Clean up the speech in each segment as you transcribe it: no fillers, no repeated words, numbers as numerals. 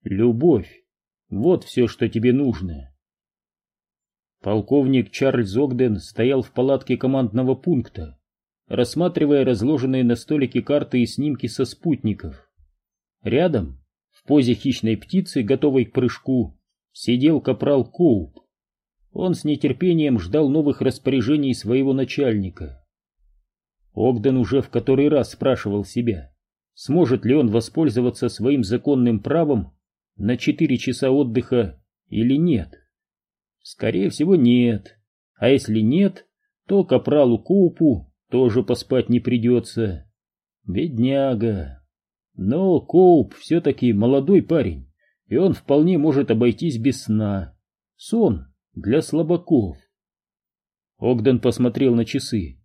Любовь. Вот все, что тебе нужно. Полковник Чарльз Огден стоял в палатке командного пункта, рассматривая разложенные на столике карты и снимки со спутников. Рядом, в позе хищной птицы, готовой к прыжку, сидел капрал Коуп. Он с нетерпением ждал новых распоряжений своего начальника. Огден уже в который раз спрашивал себя, сможет ли он воспользоваться своим законным правом на 4 часа отдыха или нет. Скорее всего, нет. А если нет, то капралу Коупу тоже поспать не придется. Бедняга. Но Коуп все-таки молодой парень, и он вполне может обойтись без сна. Сон для слабаков. Огден посмотрел на часы.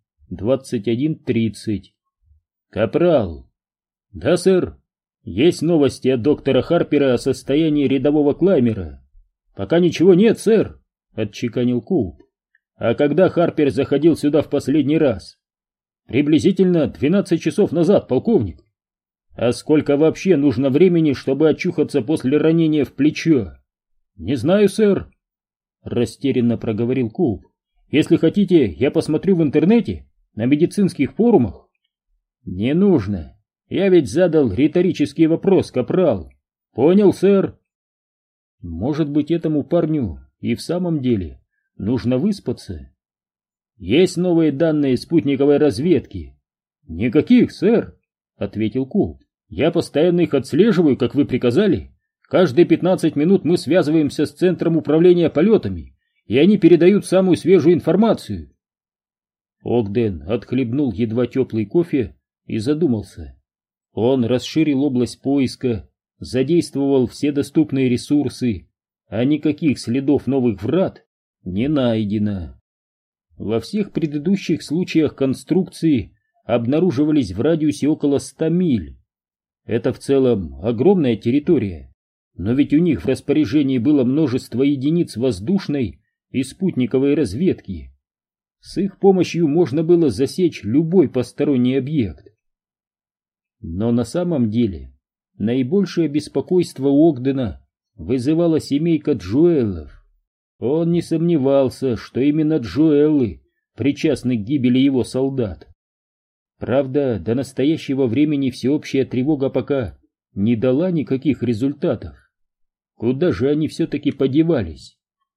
21:30. Капрал. Да, сэр. Есть новости от доктора Харпера о состоянии рядового Клаймера. Пока ничего нет, сэр, отчеканил Коуп. А когда Харпер заходил сюда в последний раз? Приблизительно 12 часов назад, полковник. А сколько вообще нужно времени, чтобы очухаться после ранения в плечо? Не знаю, сэр, растерянно проговорил Коуп. Если хотите, я посмотрю в интернете, на медицинских форумах. Не нужно. Я ведь задал риторический вопрос, капрал. Понял, сэр. Может быть, этому парню и в самом деле нужно выспаться? Есть новые данные спутниковой разведки? Никаких, сэр, ответил Коуп. Я постоянно их отслеживаю, как вы приказали. Каждые 15 минут мы связываемся с Центром управления полетами, и они передают самую свежую информацию. Огден отхлебнул едва теплый кофе и задумался. Он расширил область поиска, задействовал все доступные ресурсы, а никаких следов новых врат не найдено. Во всех предыдущих случаях конструкции обнаруживались в радиусе около 100 миль. Это в целом огромная территория, но ведь у них в распоряжении было множество единиц воздушной и спутниковой разведки. С их помощью можно было засечь любой посторонний объект. Но на самом деле наибольшее беспокойство Огдена вызывала семейка Джоэллов. Он не сомневался, что именно Джоэллы причастны к гибели его солдат. Правда, до настоящего времени всеобщая тревога пока не дала никаких результатов. Куда же они все-таки подевались?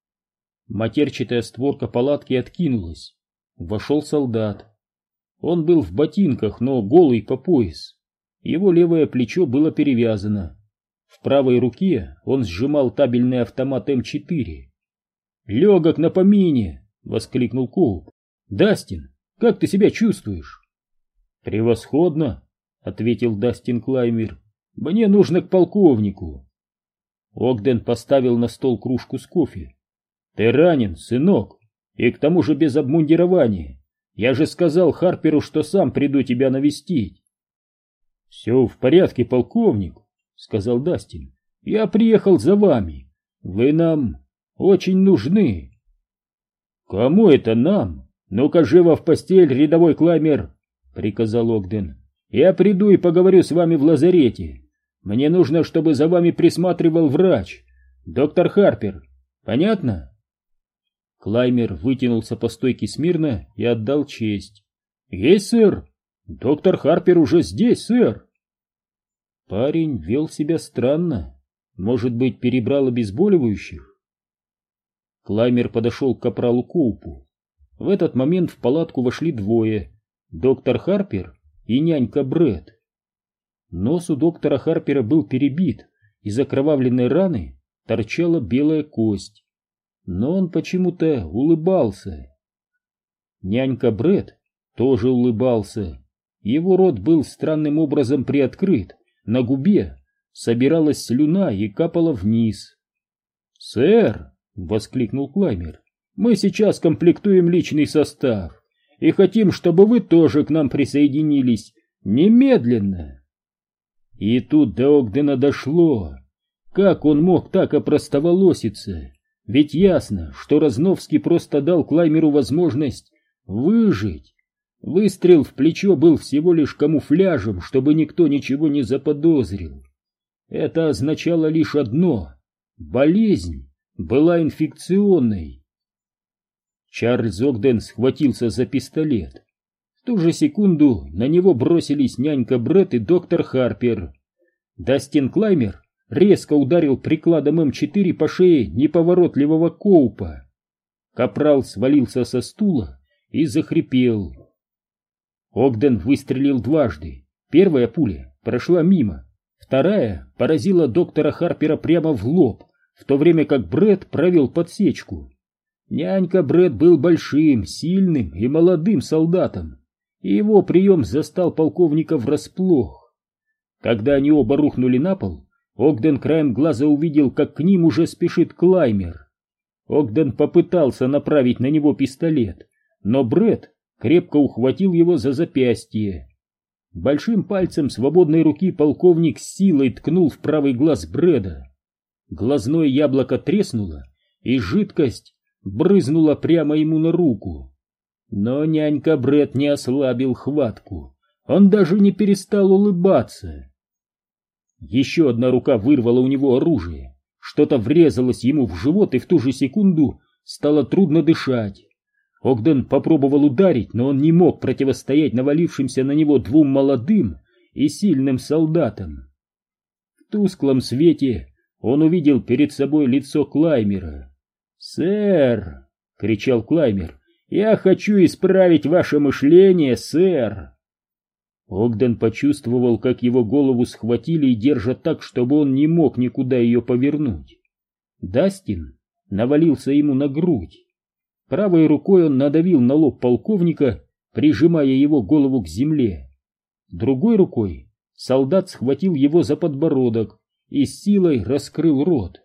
Матерчатая створка палатки откинулась. Вошел солдат. Он был в ботинках, но голый по пояс. Его левое плечо было перевязано. В правой руке он сжимал табельный автомат М4. «Легок на помине!» — воскликнул Коуп. «Дастин, как ты себя чувствуешь?» «Превосходно!» — ответил Дастин Клаймер. «Мне нужно к полковнику». Огден поставил на стол кружку с кофе. «Ты ранен, сынок, и к тому же без обмундирования. Я же сказал Харперу, что сам приду тебя навестить». «Все в порядке, полковник», — сказал Дастин. «Я приехал за вами. Вы нам очень нужны». «Кому это нам? Ну-ка живо в постель, рядовой Клаймер», — приказал Огден. «Я приду и поговорю с вами в лазарете. Мне нужно, чтобы за вами присматривал врач, доктор Харпер. Понятно?» Клаймер вытянулся по стойке смирно и отдал честь. «Есть, сэр. Доктор Харпер уже здесь, сэр». Парень вел себя странно. Может быть, перебрал обезболивающих? Клаймер подошел к капралу Коупу. В этот момент в палатку вошли двое: доктор Харпер и нянька Брэд. Нос у доктора Харпера был перебит, из окровавленной раны торчала белая кость. Но он почему-то улыбался. Нянька Брэд тоже улыбался. Его рот был странным образом приоткрыт, на губе собиралась слюна и капала вниз. «Сэр!» — воскликнул Клаймер. «Мы сейчас комплектуем личный состав и хотим, чтобы вы тоже к нам присоединились немедленно». И тут до Огдена дошло. Как он мог так опростоволоситься? Ведь ясно, что Разновский просто дал Клаймеру возможность выжить. Выстрел в плечо был всего лишь камуфляжем, чтобы никто ничего не заподозрил. это означало лишь одно — болезнь была инфекционной. Чарльз Огден схватился за пистолет. В ту же секунду на него бросились нянька Бретт и доктор Харпер. Дастин Клаймер резко ударил прикладом М4 по шее неповоротливого Коупа. Капрал свалился со стула и захрипел. Огден выстрелил дважды. Первая пуля прошла мимо, вторая поразила доктора Харпера прямо в лоб, в то время как Бретт провел подсечку. Нянька Бретт был большим, сильным и молодым солдатом, и его прием застал полковника врасплох. Когда они оба рухнули на пол, Огден краем глаза увидел, как к ним уже спешит Клаймер. Огден попытался направить на него пистолет, но Бретт крепко ухватил его за запястье. Большим пальцем свободной руки полковник с силой ткнул в правый глаз Брэда. Глазное яблоко треснуло, и жидкость брызнула прямо ему на руку. Но нянька Брэд не ослабил хватку, он даже не перестал улыбаться. Еще одна рука вырвала у него оружие, что-то врезалось ему в живот, и в ту же секунду стало трудно дышать. Огден попробовал ударить, но он не мог противостоять навалившимся на него двум молодым и сильным солдатам. В тусклом свете он увидел перед собой лицо Клаймера. «Сэр!» — кричал Клаймер. «Я хочу исправить ваше мышление, сэр!» Огден почувствовал, как его голову схватили и держат так, чтобы он не мог никуда ее повернуть. Дастин навалился ему на грудь. Правой рукой он надавил на лоб полковника, прижимая его голову к земле. Другой рукой солдат схватил его за подбородок и с силой раскрыл рот.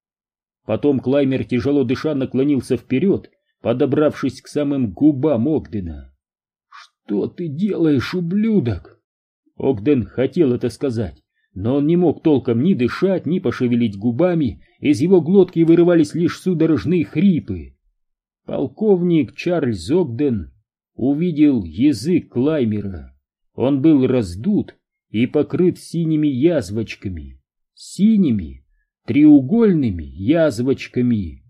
Потом Клаймер, тяжело дыша, наклонился вперед, подобравшись к самым губам Огдена. «Что ты делаешь, ублюдок?» Огден хотел это сказать, но он не мог толком ни дышать, ни пошевелить губами, из его глотки вырывались лишь судорожные хрипы. Полковник Чарльз Огден увидел язык Клаймера. Он был раздут и покрыт синими язвочками. Синими, треугольными язвочками.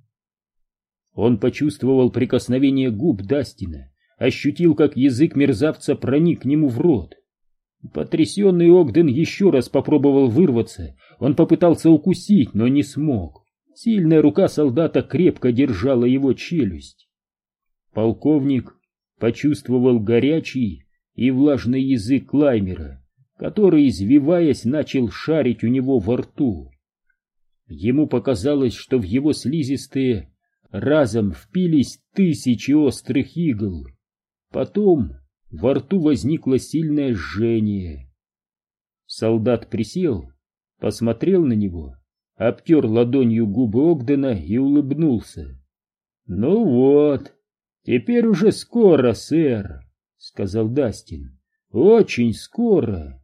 Он почувствовал прикосновение губ Дастина, ощутил, как язык мерзавца проник к нему в рот. Потрясенный Огден еще раз попробовал вырваться. Он попытался укусить, но не смог. Сильная рука солдата крепко держала его челюсть. Полковник почувствовал горячий и влажный язык Клаймера, который, извиваясь, начал шарить у него во рту. Ему показалось, что в его слизистые разом впились тысячи острых игл. Потом во рту возникло сильное жжение. Солдат присел, посмотрел на него, обтер ладонью губы Огдена и улыбнулся. «Ну вот, теперь уже скоро, сэр», — сказал Дастин. «Очень скоро».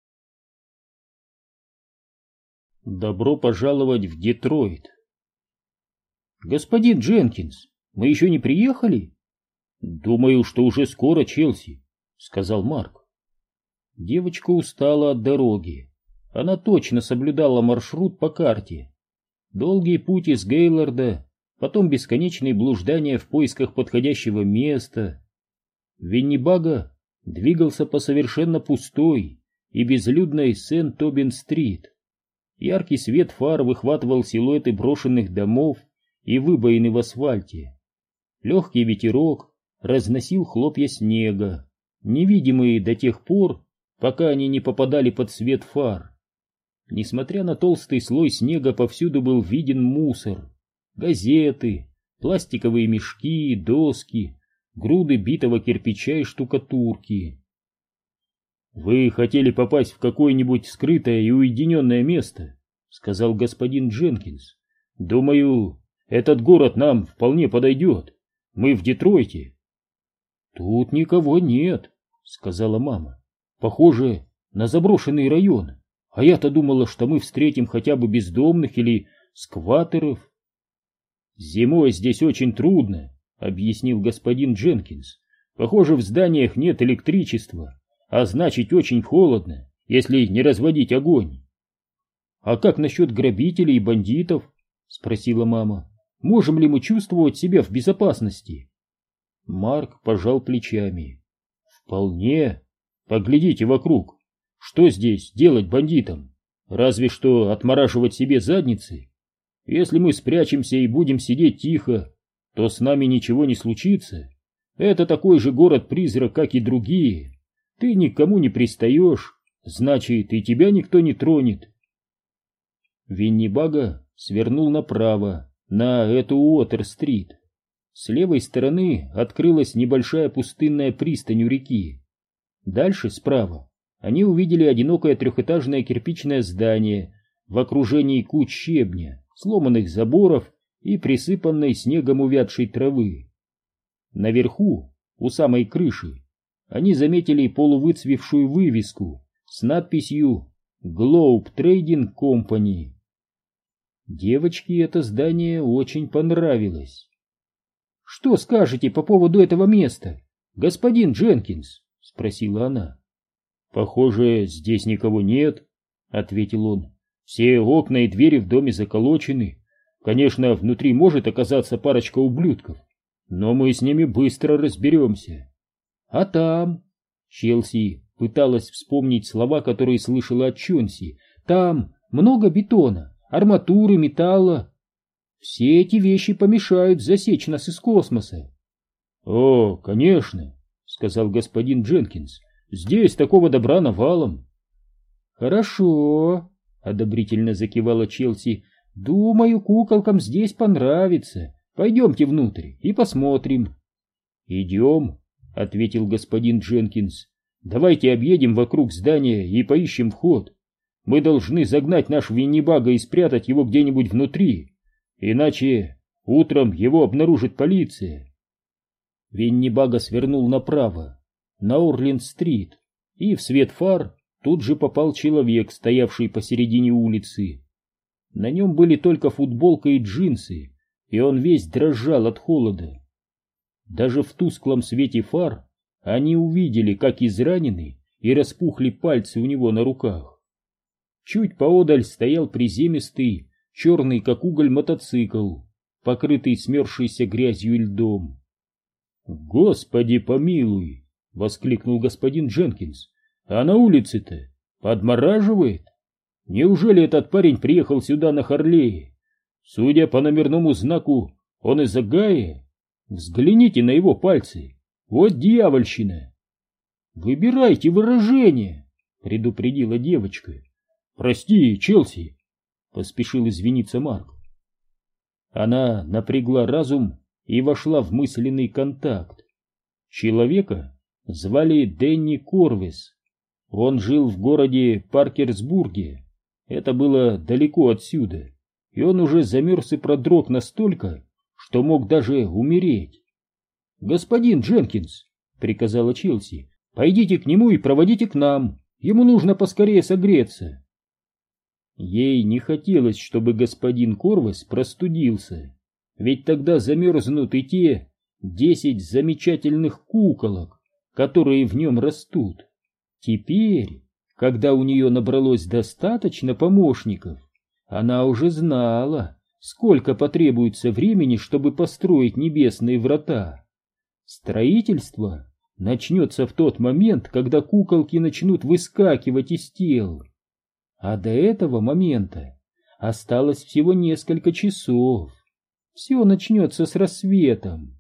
Добро пожаловать в Детройт. «Господин Дженкинс, мы еще не приехали?» «Думаю, что уже скоро, Челси», — сказал Марк. Девочка устала от дороги. Она точно соблюдала маршрут по карте. Долгий путь из Гейлорда, потом бесконечные блуждания в поисках подходящего места. Виннибага двигался по совершенно пустой и безлюдной Сент-Тобин-стрит. Яркий свет фар выхватывал силуэты брошенных домов и выбоины в асфальте. Легкий ветерок разносил хлопья снега, невидимые до тех пор, пока они не попадали под свет фар. Несмотря на толстый слой снега, повсюду был виден мусор, газеты, пластиковые мешки, доски, груды битого кирпича и штукатурки. «Вы хотели попасть в какое-нибудь скрытое и уединенное место», — сказал господин Дженкинс. «Думаю, этот город нам вполне подойдет. Мы в Детройте». «Тут никого нет», — сказала мама. «Похоже на заброшенный район. А я-то думала, что мы встретим хотя бы бездомных или скватеров». «Зимой здесь очень трудно», — объяснил господин Дженкинс. «Похоже, в зданиях нет электричества, а значит, очень холодно, если не разводить огонь». «А как насчет грабителей и бандитов?» — спросила мама. «Можем ли мы чувствовать себя в безопасности?» Марк пожал плечами. «Вполне. Поглядите вокруг. Что здесь делать бандитам? Разве что отмораживать себе задницы. Если мы спрячемся и будем сидеть тихо, то с нами ничего не случится. Это такой же город-призрак, как и другие. Ты никому не пристаешь, значит, и тебя никто не тронет». Виннибага свернул направо, на эту Уотер-стрит. С левой стороны открылась небольшая пустынная пристань у реки. Дальше, справа, они увидели одинокое трехэтажное кирпичное здание в окружении куч щебня, сломанных заборов и присыпанной снегом увядшей травы. Наверху, у самой крыши, они заметили полувыцвевшую вывеску с надписью «Globe Trading Company». Девочке это здание очень понравилось. «Что скажете по поводу этого места, господин Дженкинс?» — спросила она. «Похоже, здесь никого нет», — ответил он. «Все окна и двери в доме заколочены. Конечно, внутри может оказаться парочка ублюдков, но мы с ними быстро разберемся». «А там?» — Челси пыталась вспомнить слова, которые слышала от Чонси. «Там много бетона, арматуры, металла. Все эти вещи помешают засечь нас из космоса». «О, конечно», — сказал господин Дженкинс. «Здесь такого добра навалом». «Хорошо», — одобрительно закивала Челси. «Думаю, куколкам здесь понравится. Пойдемте внутрь и посмотрим». «Идем», — ответил господин Дженкинс. «Давайте объедем вокруг здания и поищем вход. Мы должны загнать наш Виннибага и спрятать его где-нибудь внутри, иначе утром его обнаружит полиция». Виннибага свернул направо, на Орленд-стрит, и в свет фар тут же попал человек, стоявший посередине улицы. На нем были только футболка и джинсы, и он весь дрожал от холода. Даже в тусклом свете фар они увидели, как изранены и распухли пальцы у него на руках. Чуть поодаль стоял приземистый, черный как уголь мотоцикл, покрытый смерзшейся грязью и льдом. «Господи помилуй!» — воскликнул господин Дженкинс. «А на улице-то подмораживает? Неужели этот парень приехал сюда на Харлее? Судя по номерному знаку, он из Огайо. Взгляните на его пальцы. Вот дьявольщина!» «Выбирайте выражение!» — предупредила девочка. «Прости, Челси!» — поспешил извиниться Марк. Она напрягла разум и вошла в мысленный контакт. Человека звали Дэнни Корвис. Он жил в городе Паркерсбурге. Это было далеко отсюда, и он уже замерз и продрог настолько, что мог даже умереть. «Господин Дженкинс», — приказала Челси, — «пойдите к нему и проводите к нам. Ему нужно поскорее согреться». Ей не хотелось, чтобы господин Корвис простудился, ведь тогда замерзнут и те 10 замечательных куколок, которые в нем растут. Теперь, когда у нее набралось достаточно помощников, она уже знала, сколько потребуется времени, чтобы построить небесные врата. Строительство начнется в тот момент, когда куколки начнут выскакивать из тел. А до этого момента осталось всего несколько часов. Все начнется с рассветом.